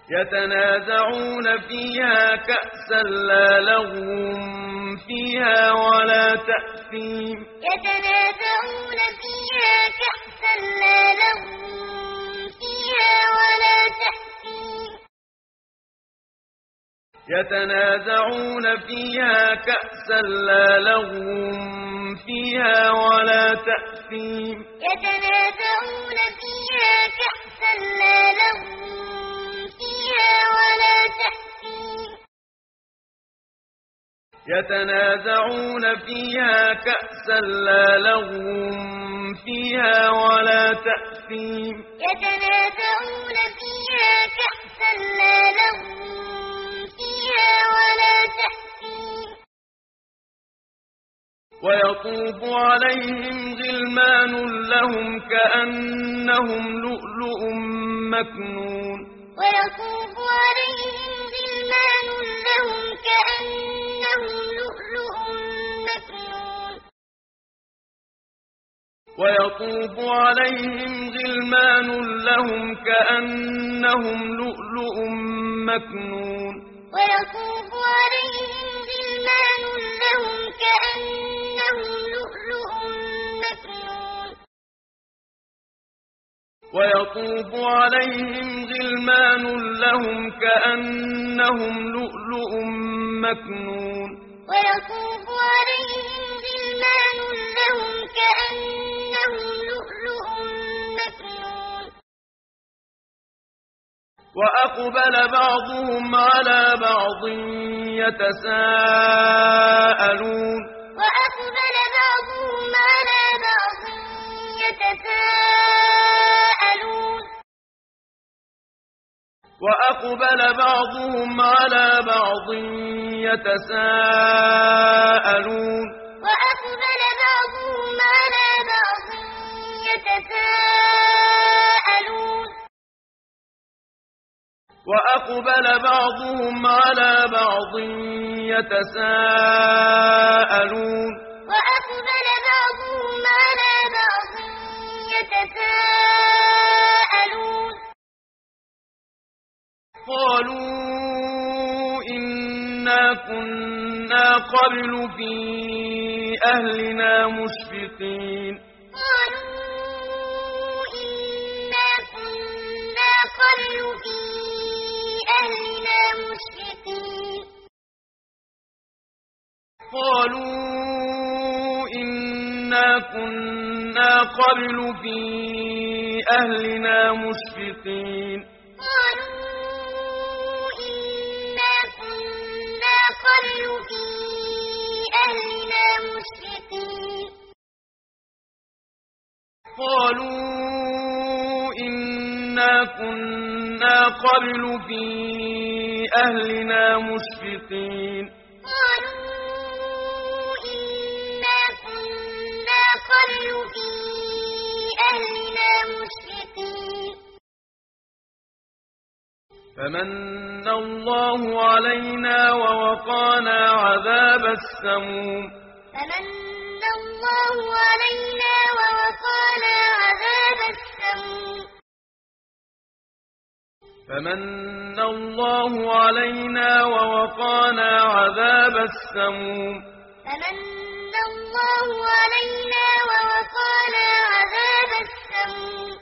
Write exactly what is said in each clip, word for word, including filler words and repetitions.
يتنازعون فيها كأسا لا لغو فيها ولا تأثيم يتنازعون فيها كأسا لا لغو فيها ولا تأثيم يتنازعون فيها كأسا لا لغو فيها ولا تأثيم يتنازعون فيها كأسا لا لغو فيها ولا تأثيم يتنازعون فيها كأسا لا لغو فيها ولا تأثيم يتنازعون فيها كأسا لا لغو فيها ولا تأثيم ويطوف عليهم غلمان لهم كأنهم لؤلؤ مكنون ويطوف عليهم غلمان لهم كأنهم لؤلؤ مكنون ويطوف عليهم غلمان لهم كأنهم لؤلؤ مكنون ويطوف عليهم غلمان لهم كأنهم لؤلؤ مكنون ويطوف عليهم غلمان لهم كأنهم لؤلؤ مكنون ويطوف عليهم غلمان لهم كأنهم لؤلؤ مكنون وأقبل بعضهم على بعض يتساءلون وأقبل بعضهم على بعض يتساءلون وأقبل بعضهم على بعض يتساءلون وأقبل بعضهم على بعض يتساءلون وأقبل بعضهم على بعض يتساءلون وأقبل بعضهم على بعض يتساءلون قالوا إنا كنا قبل في أهلنا مشفقين قالوا إنا كنا قبل في أهلنا مشفقين قالوا إنا كنا قبل في أهلنا مشفقين قالوا إنا كنا قبل في أهلنا مشفقين قالوا إنا كنا قبل في أهلنا مشفقين قالوا إنا كنا قبل في أهلنا مشفقين فمن الله علينا ووقانا عذاب السموم فمن الله علينا ووقانا عذاب السموم فمن الله علينا ووقانا عذاب السموم فمن الله علينا ووقانا عذاب السموم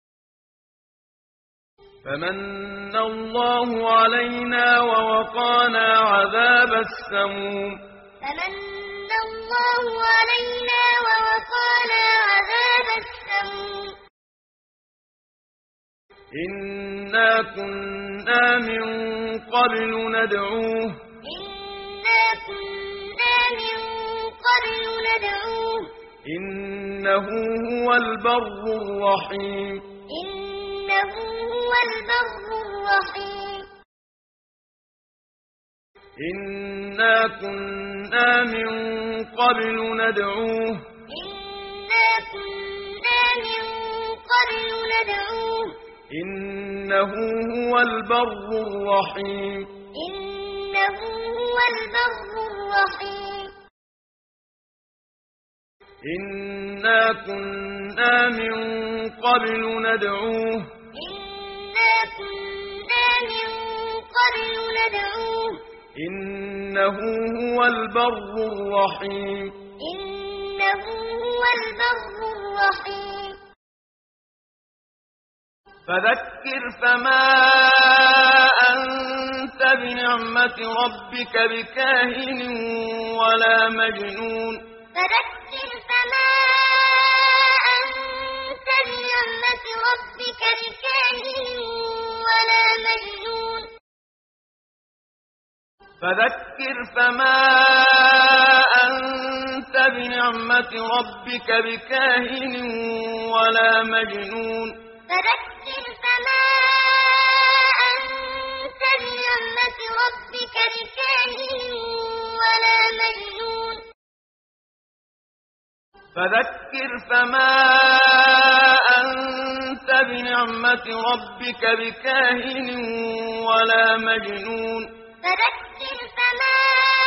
فمن الله علينا ووقانا عذاب السموم فمن الله علينا ووقانا عذاب السموم إنا كنا من قبل ندعوه إنا كنا من قبل ندعوه إنه هو البر الرحيم إنه هو البر الرحيم إنا كنا من قبل ندعوه إنا كنا من قبل ندعوه إنه هو البر الرحيم إنه هو البر الرحيم إنا كنا من قبل ندعوه إنا كنا من ندعوه إنه هو البر الرحيم إنه هو البر الرحيم فذكر فما أنت بنعمة ربك بكاهن ولا مجنون فذكر فما أنت بنعمة ربك بكاهن ولا مجنون فذكر فما أنت بنعمة ربك بكاهن ولا مجنون فذكر فما أنت بنعمة ربك بكاهن ولا مجنون فذكر فما أنت بنعمة ربك بكاهن ولا مجنون فذكر فما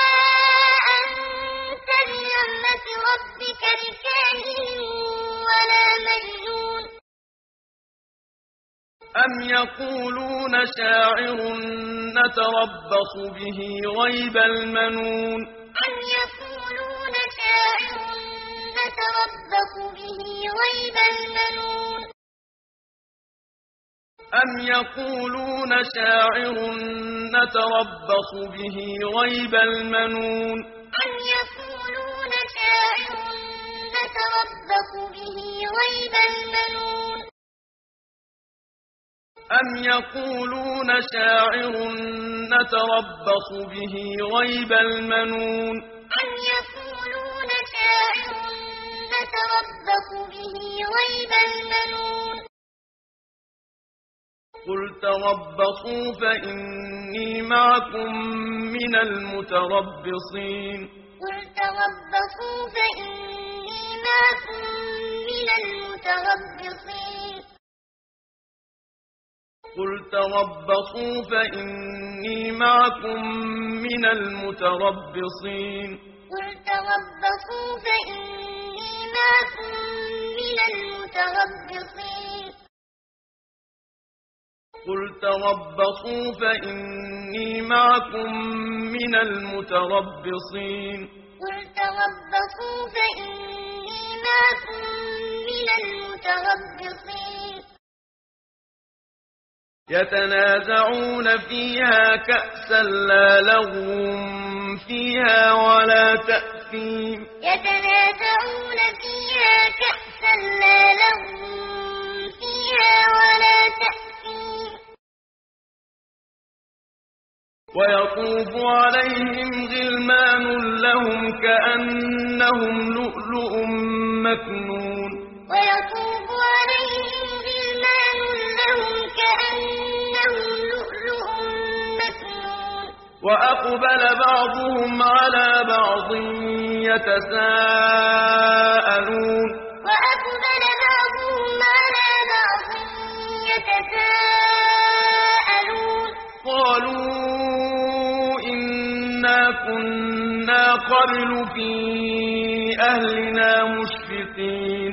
أنت بنعمة ربك بكاهن ولا مجنون أم يقولون شاعر نتربص به ريب المنون أم يقولون شاعر نتربص به ريب المنون أم يقولون شاعر نتربص به ريب المنون أم يقولون شاعر نتربص به ريب المنون أم يقولون شاعر نتربص به ريب المنون أم يقولون شاعر نتربص به ريب المنون قل تربصوا فإني معكم من المتربصين قل تربصوا فإني معكم من المتربصين قل تربصوا فإني معكم من المتربصين قل تربصوا فإني معكم من المتربصين قل تربصوا فإني معكم من المتربصين قل تربصوا فإني معكم من المتربصين يتنازعون فيها كأسا لا لغو فيها ولا تأثيم يتنازعون فيها كأسا لا لغو فيها ولا تأثيم ويطوف عليهم غلمان لهم كأنهم لؤلؤ مكنون ويطوف عليهم غلمان لهم كأنهم لؤلؤ مكنون وأقبل بعضهم على بعض يتساءلون وأقبل بعضهم على بعض يتساءلون قالوا إنا كنا قبل في أهلنا مشفقين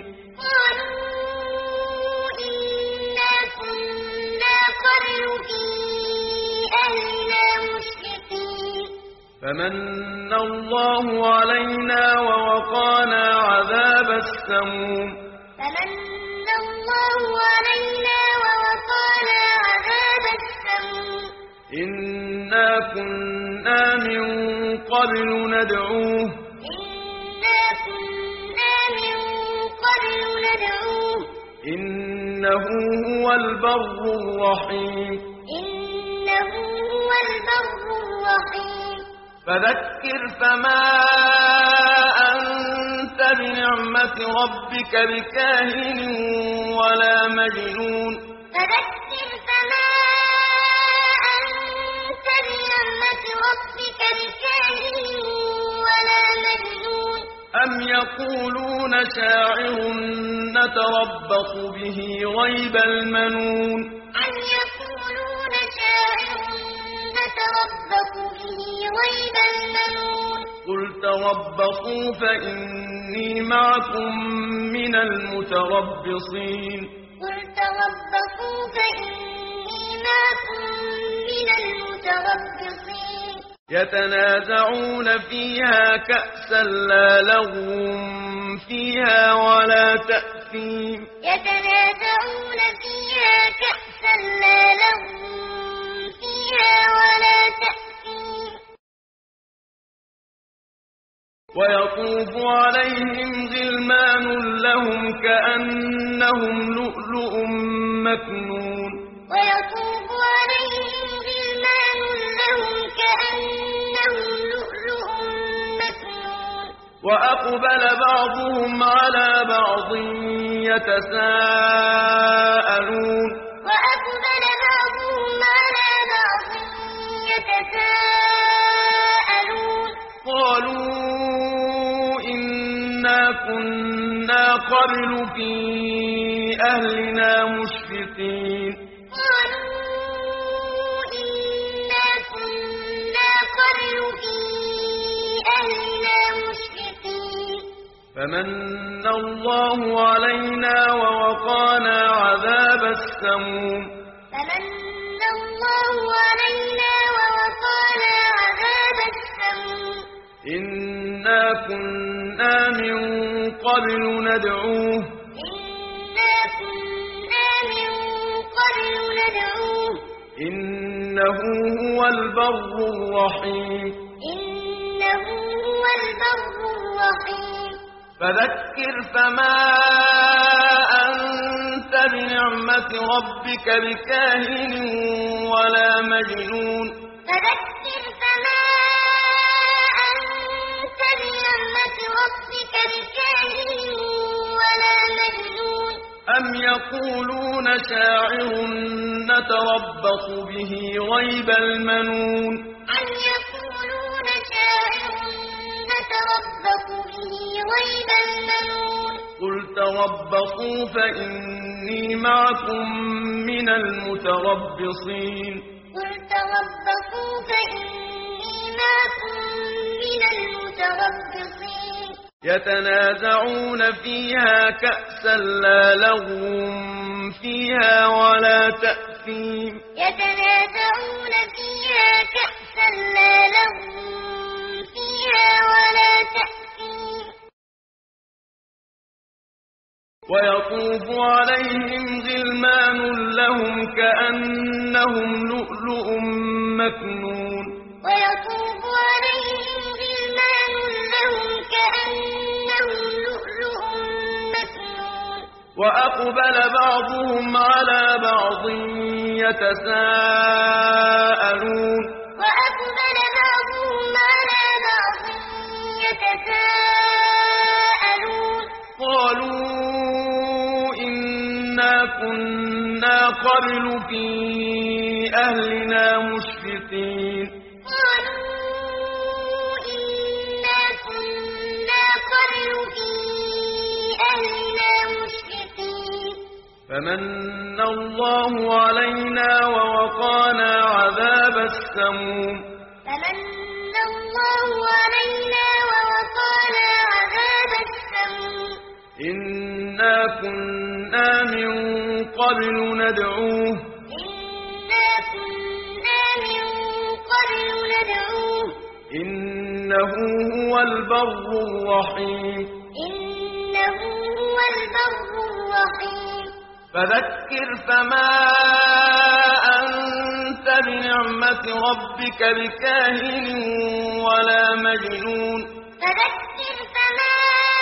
قالوا إنا كنا قبل في أهلنا مشفقين فمن الله علينا ووقانا عذاب السموم فمن الله علينا ووقانا عذاب السموم إنا كنا من قبل ندعوه إنا كنا من قبل ندعوه إنه هو البر الرحيم إنه هو البر الرحيم فذكر فما أنت بنعمة ربك بكاهن ولا مجنون فذكر فما أنت بنعمة ربك بكاهن ولا مجنون أم يقولون شاعر نتربص به ريب المنون أم يقولون شاعر نتربص به ريب المنون قل تربصوا فإني معكم من المتربصين قل تربصوا فإني معكم من المتربصين يتنازعون فيها كأسا لا لغو فيها ولا تأثيم يتنازعون فيها كأسا لا لغو فيها ولا تأثيم ويطوف عليهم غلمان لهم كأنهم لؤلؤ مكنون ويطوف عليهم غلمان لهم كأنهم لؤلؤ مكنون وأقبل بعضهم على بعض يتساءلون وأقبل بعضهم على بعض يتساءلون قالوا إنا كنا قبل في أهلنا مشفقين قالوا إنا كنا قبل في أهلنا مشفقين فمن الله علينا ووقانا عذاب السموم فمن الله علينا ووقانا عذاب السموم إنا كنا من قبل ندعوه إنا كنا من قبل ندعوه إنه هو البر الرحيم إنه هو البر الرحيم فذكر فما أنت بنعمة ربك بكاهن ولا مجنون فذكر فما أنت بنعمة ربك بكاهن ولا مجنون أم يقولون شاعر نتربص به ريب المنون أم يقولون شاعر نتربص به ريب المنون قل تربصوا فإني معكم من المتربصين قل تربصوا فإني معكم من المتربصين يتنازعون فيها كأسا لا لغو فيها ولا تأثيم يتنازعون فيها كأسا لا لغو فيها ولا تأثيم ويطوف عليهم غلمان لهم كأنهم لؤلؤ مكنون ويطوف عليهم غلمان لهم كأنهم لؤلؤ مكنون وأقبل بعضهم على بعض يتساءلون وأقبل بعضهم على بعض يتساءلون قالوا إنا كنا قبل في أهلنا مشفقين قالوا إنا كنا قبل في أهلنا مشفقين فمن الله علينا ووقانا عذاب السموم فمن الله علينا ووقانا عذاب السموم إنا كنا من قبل ندعوه إنا كنا من قبل ندعوه إنه هو البر الرحيم إنه هو البر الرحيم فذكر فما أنت بنعمة ربك بكاهن ولا مجنون فذكر فما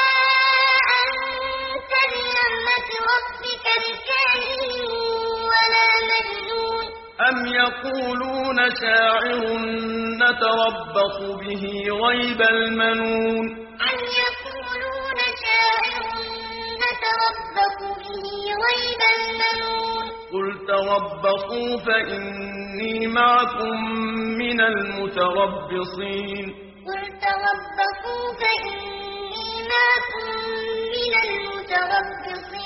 أنت بنعمة ربك بكاهن ولا مجنون أم يقولون شاعر نتربص به ريب المنون أم يقولون شاعر نتربص به ريب المنون قل تربصوا فإني معكم من المتربصين قل تربصوا فإني معكم من المتربصين